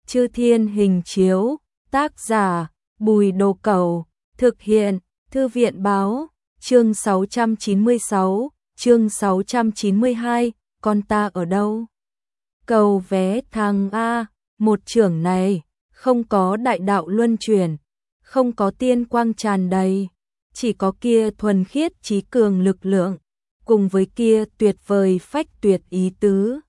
Chư Thiên Hình Chiếu, tác giả Bùi Đồ Cẩu, thực hiện Thư viện báo, chương 696, chương 692, con ta ở đâu? Cầu vé thằng A, một trưởng này, không có đại đạo luân chuyển, không có tiên quang tràn đầy, chỉ có kia thuần khiết trí cường lực lượng, cùng với kia tuyệt vời phách tuyệt ý tứ,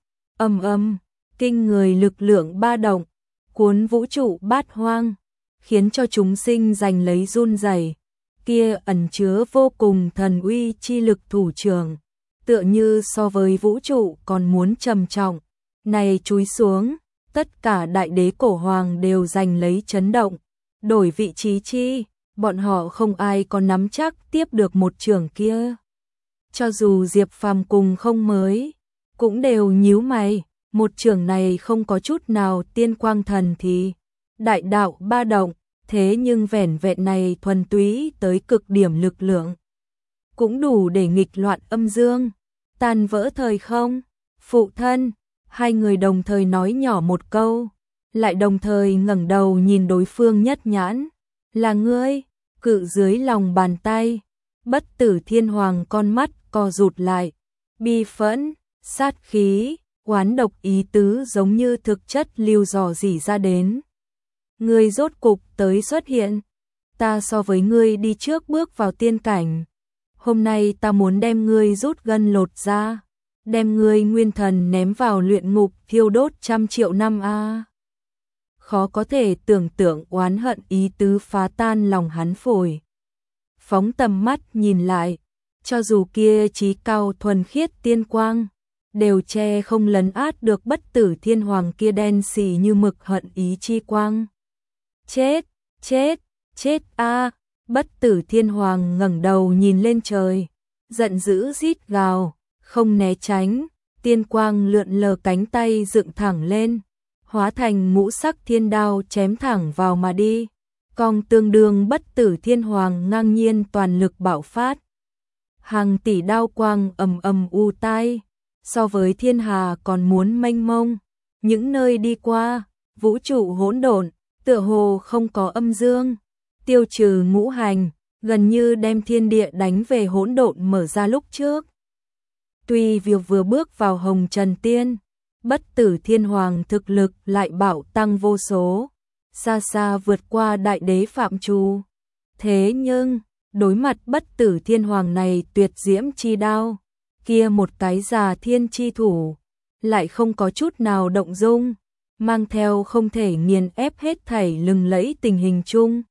kinh người lực lượng ba động, cuốn vũ trụ bát hoang, khiến cho chúng sinh giành lấy run rẩy. Kia ẩn chứa vô cùng thần uy chi lực thủ trưởng, tựa như so với vũ trụ còn muốn trầm trọng, này chúi xuống, tất cả đại đế cổ hoàng đều giành lấy chấn động, đổi vị trí chi, bọn họ không ai có nắm chắc tiếp được một trưởng kia. Cho dù Diệp Phàm cùng không mới, cũng đều nhíu mày, một trưởng này không có chút nào tiên quang thần thì đại đạo ba động, thế nhưng vẻn vẹn này thuần túy tới cực điểm lực lượng, cũng đủ để nghịch loạn âm dương, tan vỡ thời không. Phụ thân, hai người đồng thời nói nhỏ một câu, lại đồng thời ngẩng đầu nhìn đối phương nhất nhãn, là ngươi? Cự dưới lòng bàn tay, Bất Tử Thiên Hoàng con mắt co rụt lại, bi phẫn, sát khí, oán độc ý tứ giống như thực chất lưu dò dỉ ra đến. Ngươi rốt cục tới xuất hiện, ta so với ngươi đi trước bước vào tiên cảnh, hôm nay ta muốn đem ngươi rút gân lột ra, đem ngươi nguyên thần ném vào luyện ngục thiêu đốt 100.000.000 năm a. Khó có thể tưởng tượng oán hận ý tứ phá tan lòng hắn phổi. Phóng tầm mắt nhìn lại, cho dù kia trí cao thuần khiết tiên quang, đều che không lấn át được Bất Tử Thiên Hoàng kia đen xì như mực hận ý chi quang. Chết, chết, chết a! Bất Tử Thiên Hoàng ngẩng đầu nhìn lên trời, giận dữ rít gào, không né tránh, tiên quang lượn lờ cánh tay dựng thẳng lên, hóa thành ngũ sắc thiên đao chém thẳng vào mà đi. Cong tương đương Bất Tử Thiên Hoàng ngang nhiên toàn lực bạo phát. Hàng tỷ đao quang u tai, so với thiên hà còn muốn mênh mông, những nơi đi qua, vũ trụ hỗn độn, tựa hồ không có âm dương, tiêu trừ ngũ hành, gần như đem thiên địa đánh về hỗn độn mở ra lúc trước. Tuy việc vừa bước vào Hồng Trần Tiên, Bất Tử Thiên Hoàng thực lực lại bạo tăng vô số, xa xa vượt qua đại đế phạm trù. Thế nhưng, đối mặt Bất Tử Thiên Hoàng này tuyệt diễm chi đao, kia một cái già thiên chi thủ, lại không có chút nào động dung, mang theo không thể nghiền ép hết thảy lừng lẫy tình hình chung.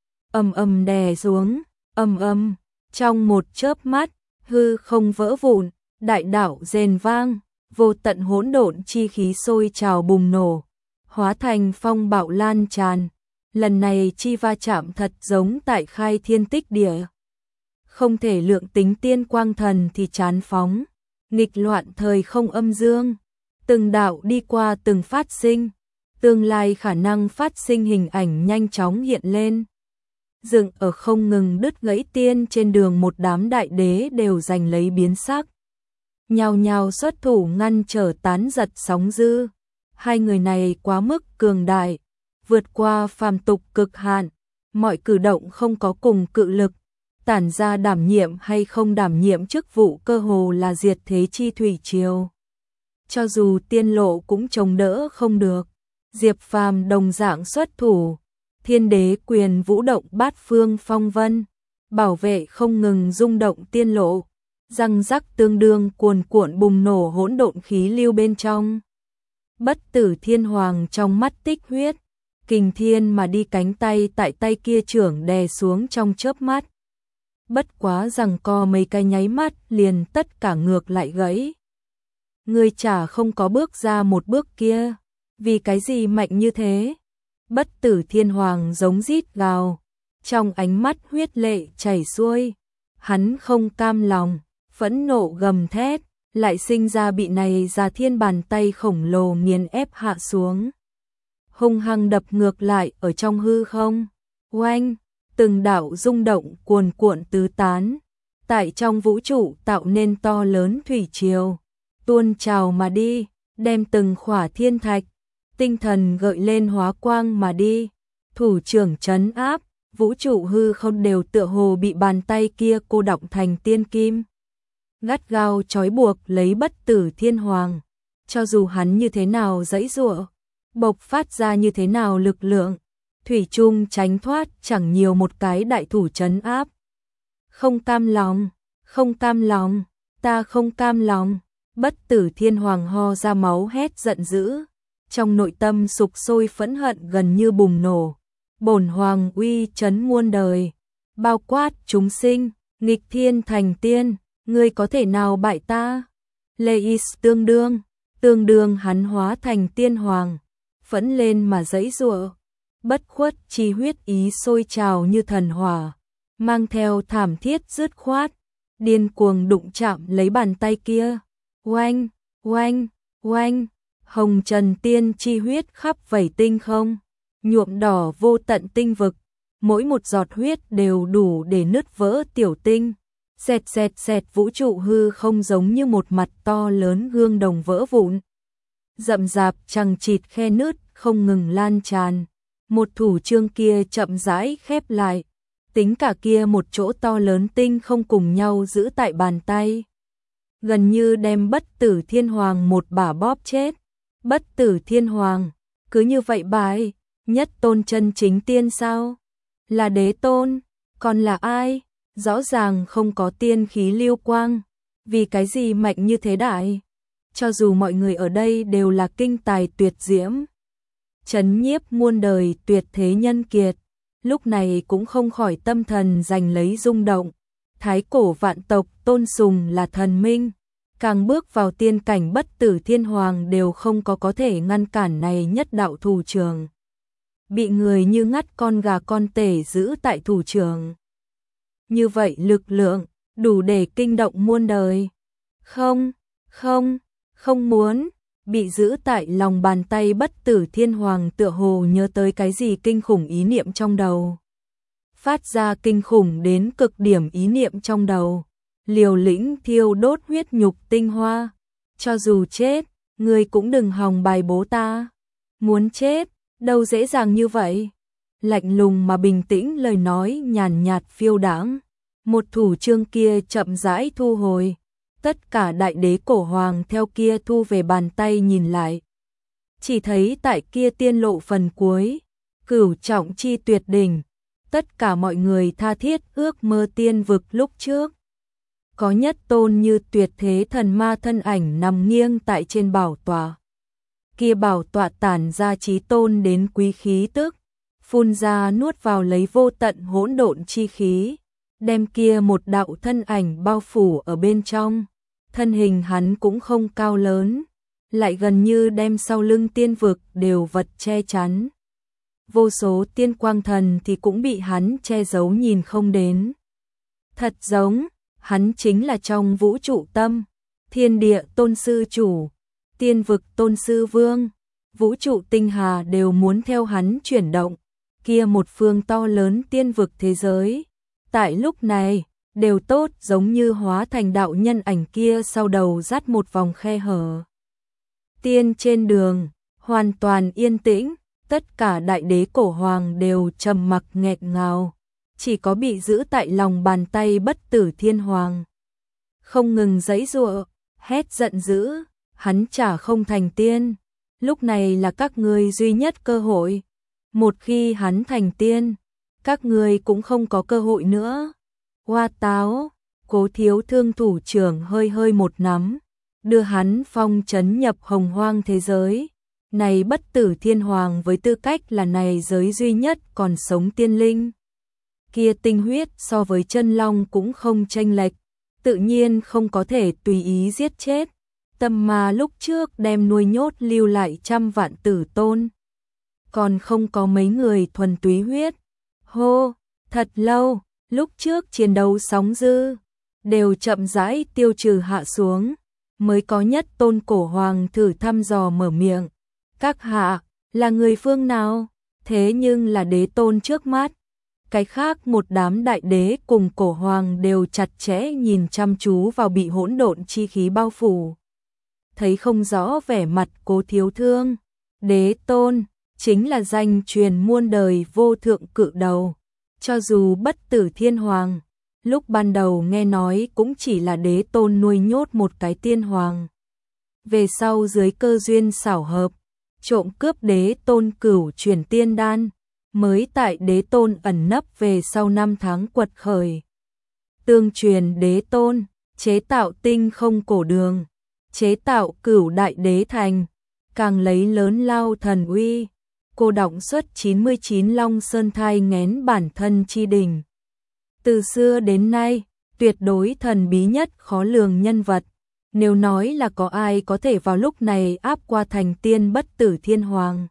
Đè xuống, trong một chớp mắt, hư không vỡ vụn, đại đạo rền vang, vô tận hỗn độn chi khí sôi trào bùng nổ, hóa thành phong bạo lan tràn. Lần này chi va chạm thật giống tại khai thiên tích địa. Không thể lượng tính tiên quang thần thì chán phóng, nghịch loạn thời không âm dương, từng đạo đi qua từng phát sinh, tương lai khả năng phát sinh hình ảnh nhanh chóng hiện lên. Dựng ở không ngừng đứt gãy tiên trên đường một đám đại đế đều giành lấy biến sắc. Nhao nhao xuất thủ ngăn trở tán giật sóng dư. Hai người này quá mức cường đại, vượt qua phàm tục cực hạn, mọi cử động không có cùng cự lực, tản ra đảm nhiệm hay không đảm nhiệm chức vụ cơ hồ là diệt thế chi thủy triều. Cho dù tiên lộ cũng chống đỡ không được, Diệp Phàm đồng dạng xuất thủ, thiên đế quyền vũ động bát phương phong vân, bảo vệ không ngừng rung động tiên lộ, răng rắc tương đương cuồn cuộn bùng nổ hỗn độn khí lưu bên trong. Bất Tử Thiên Hoàng trong mắt tích huyết, kình thiên mà đi cánh tay tại tay kia trưởng đè xuống trong chớp mắt. Bất quá rằng co mấy cái nháy mắt liền tất cả ngược lại gãy. Ngươi chả không có bước ra một bước kia, vì cái gì mạnh như thế? Bất Tử Thiên Hoàng giống rít gào, trong ánh mắt huyết lệ chảy xuôi, hắn không cam lòng, phẫn nộ gầm thét, lại sinh ra bị này già thiên bàn tay khổng lồ nghiền ép hạ xuống. Hung hăng đập ngược lại ở trong hư không, oanh, từng đạo rung động cuồn cuộn tứ tán, tại trong vũ trụ tạo nên to lớn thủy triều, tuôn trào mà đi, đem từng khỏa thiên thạch, tinh thần gợi lên hóa quang mà đi. Thủ trưởng trấn áp, vũ trụ hư không đều tựa hồ bị bàn tay kia cô đọng thành tiên kim. Gắt gao trói buộc lấy Bất Tử Thiên Hoàng. Cho dù hắn như thế nào giãy giụa, bộc phát ra như thế nào lực lượng, thủy chung tránh thoát chẳng nhiều một cái đại thủ trấn áp. Không cam lòng, không cam lòng, ta không cam lòng. Bất Tử Thiên Hoàng ho ra máu hét giận dữ, trong nội tâm sục sôi phẫn hận gần như bùng nổ. Bổn hoàng uy chấn muôn đời, bao quát chúng sinh, nghịch thiên thành tiên, ngươi có thể nào bại ta? Leis tương đương hắn hóa thành tiên hoàng, phẫn lên mà giãy giụa, bất khuất chi huyết ý sôi trào như thần hỏa, mang theo thảm thiết dứt khoát, điên cuồng đụng chạm lấy bàn tay kia. Oanh, oanh, oanh, hồng trần tiên chi huyết khắp vảy tinh không, nhuộm đỏ vô tận tinh vực, mỗi một giọt huyết đều đủ để nứt vỡ tiểu tinh. Xẹt xẹt xẹt, vũ trụ hư không giống như một mặt to lớn gương đồng vỡ vụn. Rậm rạp chằng chịt khe nứt không ngừng lan tràn. Một thủ chương kia chậm rãi khép lại, tính cả kia một chỗ to lớn tinh không cùng nhau giữ tại bàn tay. Gần như đem Bất Tử Thiên Hoàng một bả bóp chết. Bất Tử Thiên Hoàng, cứ như vậy bại, nhất tôn chân chính tiên sao? Là đế tôn, còn là ai? Rõ ràng không có tiên khí lưu quang, vì cái gì mạnh như thế đại? Cho dù mọi người ở đây đều là kinh tài tuyệt diễm, trấn nhiếp muôn đời tuyệt thế nhân kiệt, lúc này cũng không khỏi tâm thần giành lấy rung động. Thái cổ vạn tộc tôn sùng là thần minh, càng bước vào tiên cảnh Bất Tử Thiên Hoàng đều không có thể ngăn cản này nhất đạo thủ trưởng. Bị người như ngắt con gà con tể giữ tại thủ trưởng. Như vậy lực lượng, đủ để kinh động muôn đời. Không, không, không muốn, bị giữ tại lòng bàn tay Bất Tử Thiên Hoàng tựa hồ nhớ tới cái gì kinh khủng ý niệm trong đầu. Phát ra kinh khủng đến cực điểm ý niệm trong đầu. Liều lĩnh thiêu đốt huyết nhục tinh hoa. Cho dù chết, ngươi cũng đừng hòng bài bố ta. Muốn chết, đâu dễ dàng như vậy. Lạnh lùng mà bình tĩnh lời nói nhàn nhạt phiêu đãng. Một thủ chương kia chậm rãi thu hồi. Tất cả đại đế cổ hoàng theo kia thu về bàn tay nhìn lại. Chỉ thấy tại kia tiên lộ phần cuối, cửu trọng chi tuyệt đỉnh. Tất cả mọi người tha thiết ước mơ tiên vực lúc trước. Có nhất tôn như tuyệt thế thần ma thân ảnh nằm nghiêng tại trên bảo tọa. Kia bảo tọa tản ra chí tôn đến quý khí tức, phun ra nuốt vào lấy vô tận hỗn độn chi khí, đem kia một đạo thân ảnh bao phủ ở bên trong. Thân hình hắn cũng không cao lớn, lại gần như đem sau lưng tiên vực đều vật che chắn. Vô số tiên quang thần thì cũng bị hắn che giấu nhìn không đến. Thật giống, hắn chính là trong vũ trụ tâm, thiên địa tôn sư chủ, tiên vực tôn sư vương, vũ trụ tinh hà đều muốn theo hắn chuyển động. Kia một phương to lớn tiên vực thế giới, tại lúc này, đều tốt giống như hóa thành đạo nhân ảnh kia sau đầu dắt một vòng khe hở. Tiên trên đường, hoàn toàn yên tĩnh, tất cả đại đế cổ hoàng đều trầm mặc nghẹn ngào, chỉ có bị giữ tại lòng bàn tay Bất Tử Thiên Hoàng. Không ngừng giãy giụa, hét giận dữ, hắn chả không thành tiên, lúc này là các ngươi duy nhất cơ hội. Một khi hắn thành tiên, các ngươi cũng không có cơ hội nữa. Hoa táo, Cố Thiếu Thương thủ trưởng hơi hơi một nắm, đưa hắn phong trấn nhập hồng hoang thế giới. Này Bất Tử Thiên Hoàng với tư cách là này giới duy nhất còn sống tiên linh. Kia tinh huyết so với chân long cũng không chênh lệch, tự nhiên không có thể tùy ý giết chết. Tâm ma lúc trước đem nuôi nhốt lưu lại trăm vạn tử tôn. Còn không có mấy người thuần túy huyết. Hô, thật lâu, lúc trước chiến đấu sóng dư, đều chậm rãi tiêu trừ hạ xuống, mới có nhất tôn cổ hoàng thử thăm dò mở miệng. Các hạ, là người phương nào? Thế nhưng là đế tôn trước mắt. Cái khác một đám đại đế cùng cổ hoàng đều chặt chẽ nhìn chăm chú vào bị hỗn độn chi khí bao phủ. Thấy không rõ vẻ mặt Cố Thiếu Thương, Đế tôn chính là danh truyền muôn đời vô thượng cự đầu, cho dù bất tử thiên hoàng, lúc ban đầu nghe nói cũng chỉ là đế tôn nuôi nhốt một cái tiên hoàng. Về sau dưới cơ duyên xảo hợp, trộm cướp đế tôn cửu truyền tiên đan, mới tại đế tôn ẩn nấp về sau 5 tháng quật khởi. Tương truyền đế tôn, chế tạo tinh không cổ đường, chế tạo cửu đại đế thành, càng lấy lớn lao thần uy, cô động xuất 99 long sơn thai nghén bản thân chi đỉnh. Từ xưa đến nay, tuyệt đối thần bí nhất khó lường nhân vật, nếu nói là có ai có thể vào lúc này áp qua thành tiên bất tử thiên hoàng,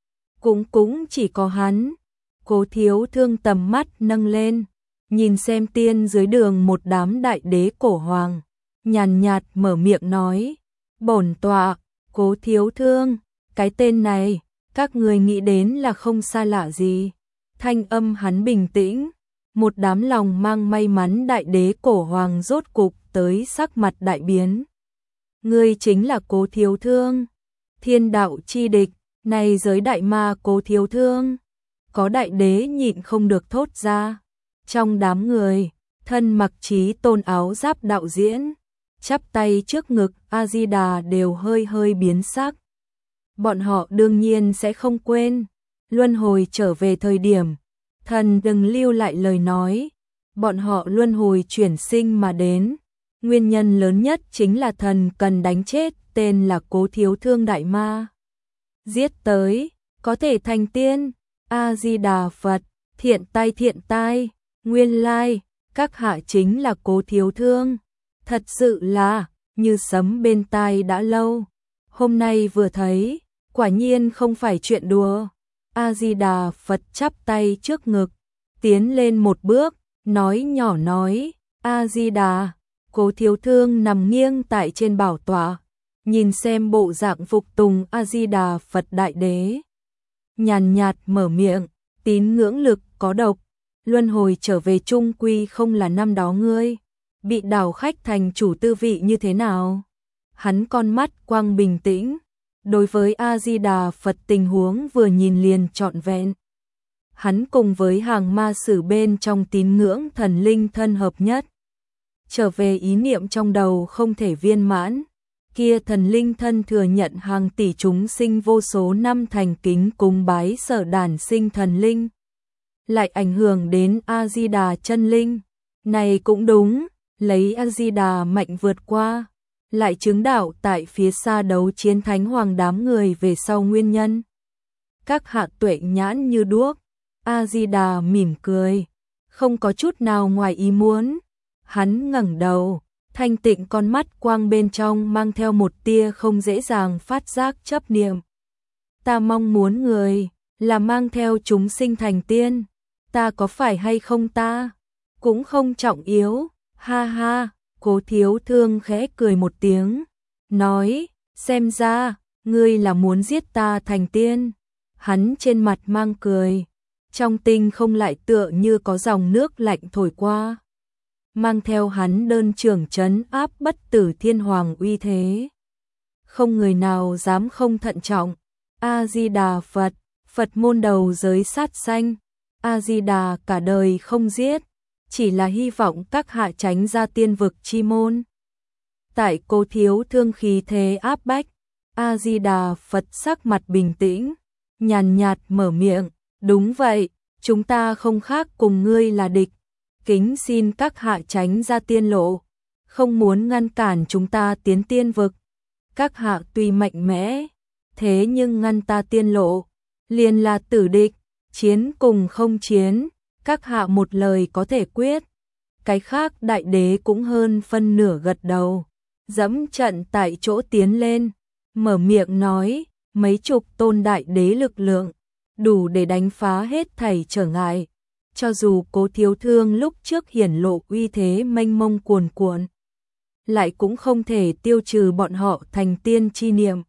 cũng chỉ có hắn. Cố Thiếu Thương tầm mắt nâng lên, nhìn xem tiên dưới đường một đám đại đế cổ hoàng, nhàn nhạt mở miệng nói, bổn tọa, Cố Thiếu Thương, cái tên này, các người nghĩ đến là không xa lạ gì. Thanh âm hắn bình tĩnh, một đám lòng mang may mắn đại đế cổ hoàng rốt cục tới sắc mặt đại biến. Ngươi chính là Cố Thiếu Thương, thiên đạo chi địch, này giới đại ma Cố Thiếu Thương. Có đại đế nhịn không được thốt ra. Trong đám người, thân mặc chí tôn áo giáp đạo diễn, chắp tay trước ngực A-di-đà đều hơi biến sắc. Bọn họ đương nhiên sẽ không quên, luân hồi trở về thời điểm, thần đừng lưu lại lời nói, bọn họ luân hồi chuyển sinh mà đến. Nguyên nhân lớn nhất chính là thần cần đánh chết tên là Cố Thiếu Thương đại ma. Giết tới, có thể thành tiên. A-di-đà Phật, thiện tai, nguyên lai, các hạ chính là Cố Thiếu Thương. Thật sự là, như sấm bên tai đã lâu. Hôm nay vừa thấy, quả nhiên không phải chuyện đùa. A-di-đà Phật chắp tay trước ngực, tiến lên một bước, nói nhỏ nói, A-di-đà. Cố Thiếu Thương nằm nghiêng tại trên bảo tọa, nhìn xem bộ dạng phục tùng A-di-đà Phật đại đế. Nhàn nhạt mở miệng, tín ngưỡng lực có độc, luân hồi trở về chung quy không là năm đó ngươi bị đảo khách thành chủ tư vị như thế nào. Hắn con mắt quang bình tĩnh, đối với A-di-đà Phật tình huống vừa nhìn liền trọn vẹn. Hắn cùng với hàng ma sử bên trong tín ngưỡng thần linh thân hợp nhất. Trở về ý niệm trong đầu không thể viên mãn, kia thần linh thân thừa nhận hàng tỷ chúng sinh vô số năm thành kính cúng bái sở đản sinh thần linh, lại ảnh hưởng đến A-di-đà chân linh. Này cũng đúng, lấy A-di-đà mạnh vượt qua, lại chứng đạo tại phía xa đấu chiến thánh hoàng đám người về sau nguyên nhân. Các hạ tuệ nhãn như đuốc, A-di-đà mỉm cười, không có chút nào ngoài ý muốn. Hắn ngẩng đầu, thanh tịnh con mắt quang bên trong mang theo một tia không dễ dàng phát giác chấp niệm. Ta mong muốn người là mang theo chúng sinh thành tiên, ta có phải hay không ta cũng không trọng yếu. Ha ha, Cố Thiếu Thương khẽ cười một tiếng, nói, xem ra ngươi là muốn giết ta thành tiên. Hắn trên mặt mang cười, trong tinh không lại tựa như có dòng nước lạnh thổi qua, mang theo hắn đơn trưởng trấn áp bất tử thiên hoàng uy thế. Không người nào dám không thận trọng. A-di-đà Phật, Phật môn đầu giới sát sanh. A-di-đà cả đời không giết, chỉ là hy vọng các hạ tránh ra tiên vực chi môn. Tại Cố Thiếu Thương khí thế áp bách, A-di-đà Phật sắc mặt bình tĩnh, nhàn nhạt mở miệng, đúng vậy, chúng ta không khác cùng ngươi là địch. Kính xin các hạ tránh ra tiên lộ, không muốn ngăn cản chúng ta tiến tiên vực. Các hạ tuy mạnh mẽ, thế nhưng ngăn ta tiên lộ, liền là tử địch, chiến cùng không chiến, các hạ một lời có thể quyết. Cái khác đại đế cũng hơn phân nửa gật đầu, dẫm trận tại chỗ tiến lên, mở miệng nói, mấy chục tôn đại đế lực lượng, đủ để đánh phá hết thảy trở ngại. Cho dù Cố Thiếu Thương lúc trước hiển lộ uy thế mênh mông cuồn cuộn, lại cũng không thể tiêu trừ bọn họ thành tiên chi niệm.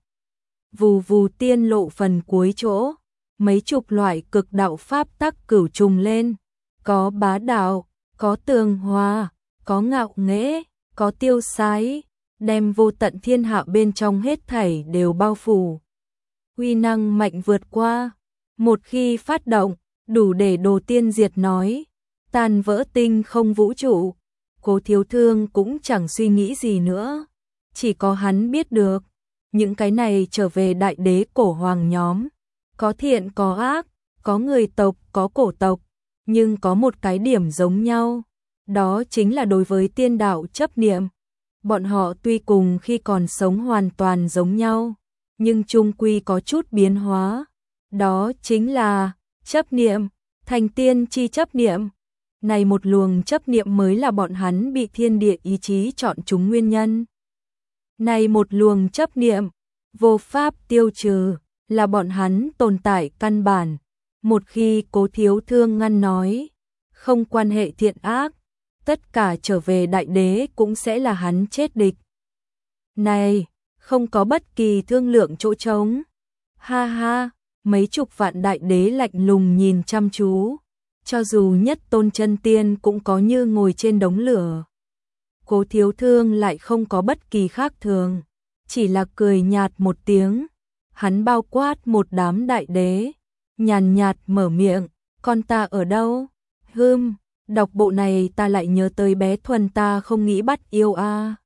Vù vù tiên lộ phần cuối chỗ, mấy chục loại cực đạo pháp tắc cửu trùng lên, có bá đạo, có tường hòa, có ngạo nghễ, có tiêu sái, đem vô tận thiên hạ bên trong hết thảy đều bao phủ. uy năng mạnh vượt qua. Một khi phát động, đủ để đồ tiên diệt nói, tan vỡ tinh không vũ trụ. Cố Thiếu Thương cũng chẳng suy nghĩ gì nữa. Chỉ có hắn biết được, những cái này trở về đại đế cổ hoàng nhóm. Có thiện có ác, có người tộc có cổ tộc, nhưng có một cái điểm giống nhau. Đó chính là đối với tiên đạo chấp niệm. Bọn họ tuy cùng khi còn sống hoàn toàn giống nhau, nhưng chung quy có chút biến hóa. Đó chính là chấp niệm, thành tiên chi chấp niệm. Này một luồng chấp niệm mới là bọn hắn bị thiên địa ý chí chọn chúng nguyên nhân. Này một luồng chấp niệm, vô pháp tiêu trừ, là bọn hắn tồn tại căn bản. Một khi Cố Thiếu Thương ngăn nói, không quan hệ thiện ác, tất cả trở về đại đế cũng sẽ là hắn chết địch. Này, không có bất kỳ thương lượng chỗ trống. Ha ha, mấy chục vạn đại đế lạnh lùng nhìn chăm chú. Cho dù nhất tôn chân tiên cũng có như ngồi trên đống lửa. Cố Thiếu Thương lại không có bất kỳ khác thường, chỉ là cười nhạt một tiếng. Hắn bao quát một đám đại đế, nhàn nhạt mở miệng, con ta ở đâu? Đọc bộ này ta lại nhớ tới bé Thuần ta không nghĩ bắt yêu a.